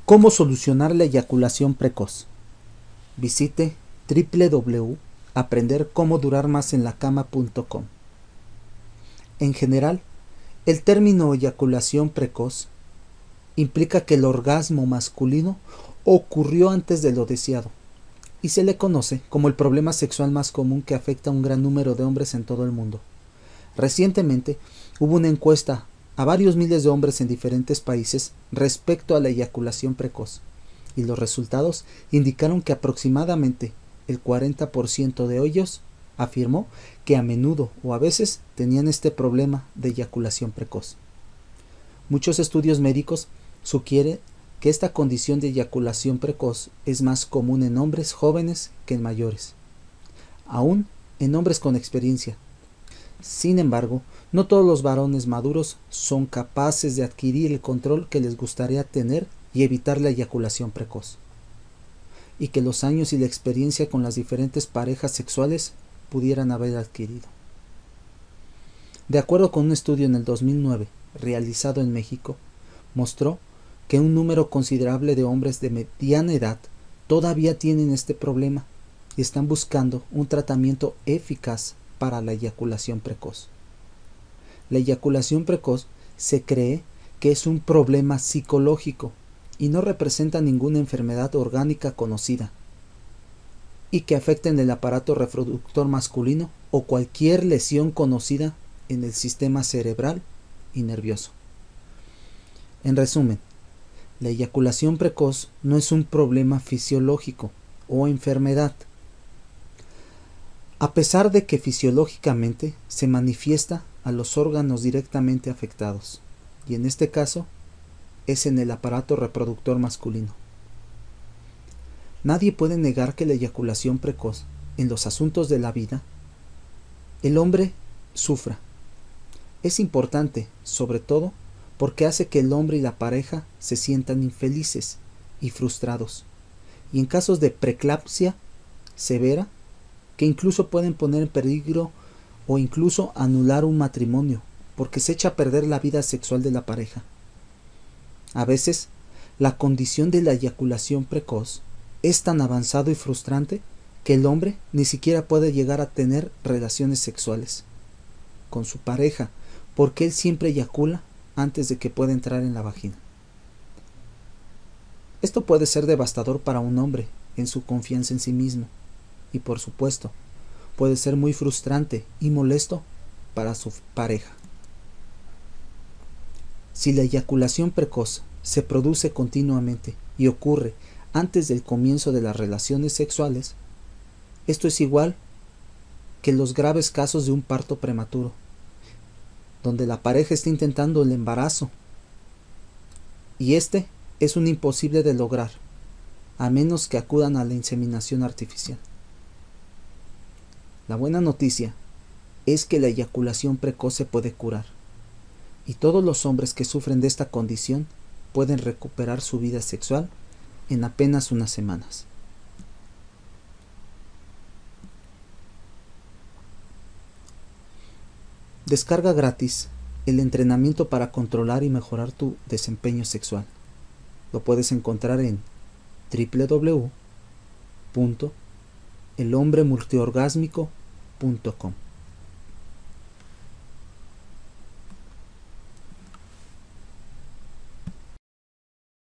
¿Cómo solucionar la eyaculación precoz? Visite www.aprendercomodurarmasenlacama.com. En general, el término eyaculación precoz implica que el orgasmo masculino ocurrió antes de lo deseado y se le conoce como el problema sexual más común que afecta a un gran número de hombres en todo el mundo. Recientemente hubo una encuesta a varios miles de hombres en diferentes países respecto a la eyaculación precoz, y los resultados indicaron que aproximadamente el 40% de ellos afirmó que a menudo o a veces tenían este problema de eyaculación precoz. Muchos estudios médicos sugieren que esta condición de eyaculación precoz es más común en hombres jóvenes que en mayores, aún en hombres con experiencia. Sin embargo, no todos los varones maduros son capaces de adquirir el control que les gustaría tener y evitar la eyaculación precoz, y que los años y la experiencia con las diferentes parejas sexuales pudieran haber adquirido. De acuerdo con un estudio en el 2009 realizado en México, mostró que un número considerable de hombres de mediana edad todavía tienen este problema y están buscando un tratamiento eficaz para la eyaculación precoz. La eyaculación precoz se cree que es un problema psicológico y no representa ninguna enfermedad orgánica conocida, y que afecta en el aparato reproductor masculino o cualquier lesión conocida en el sistema cerebral y nervioso. En resumen, la eyaculación precoz no es un problema fisiológico o enfermedad, a pesar de que fisiológicamente se manifiesta a los órganos directamente afectados, y en este caso es en el aparato reproductor masculino. Nadie puede negar que la eyaculación precoz en los asuntos de la vida, el hombre sufra. Es importante, sobre todo, porque hace que el hombre y la pareja se sientan infelices y frustrados, y en casos de preeclampsia severa, que incluso pueden poner en peligro o incluso anular un matrimonio, porque se echa a perder la vida sexual de la pareja. A veces, la condición de la eyaculación precoz es tan avanzado y frustrante que el hombre ni siquiera puede llegar a tener relaciones sexuales con su pareja, porque él siempre eyacula antes de que pueda entrar en la vagina. Esto puede ser devastador para un hombre en su confianza en sí mismo, y por supuesto, puede ser muy frustrante y molesto para su pareja. Si la eyaculación precoz se produce continuamente y ocurre antes del comienzo de las relaciones sexuales, esto es igual que los graves casos de un parto prematuro, donde la pareja está intentando el embarazo y este es un imposible de lograr, a menos que acudan a la inseminación artificial. La buena noticia es que la eyaculación precoz se puede curar, y todos los hombres que sufren de esta condición pueden recuperar su vida sexual en apenas unas semanas. Descarga gratis el entrenamiento para controlar y mejorar tu desempeño sexual. Lo puedes encontrar en www.elhombremultiorgásmico.com.